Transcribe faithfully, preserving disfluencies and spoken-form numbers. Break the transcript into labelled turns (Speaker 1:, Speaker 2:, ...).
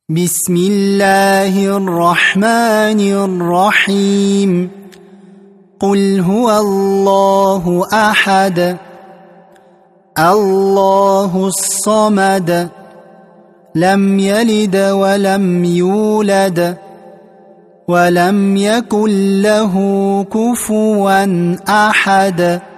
Speaker 1: بسم الله الرحمن الرحيم قل هو الله أحد الله الصمد لم يلد ولم يولد ولم يكن له كفوا أحد.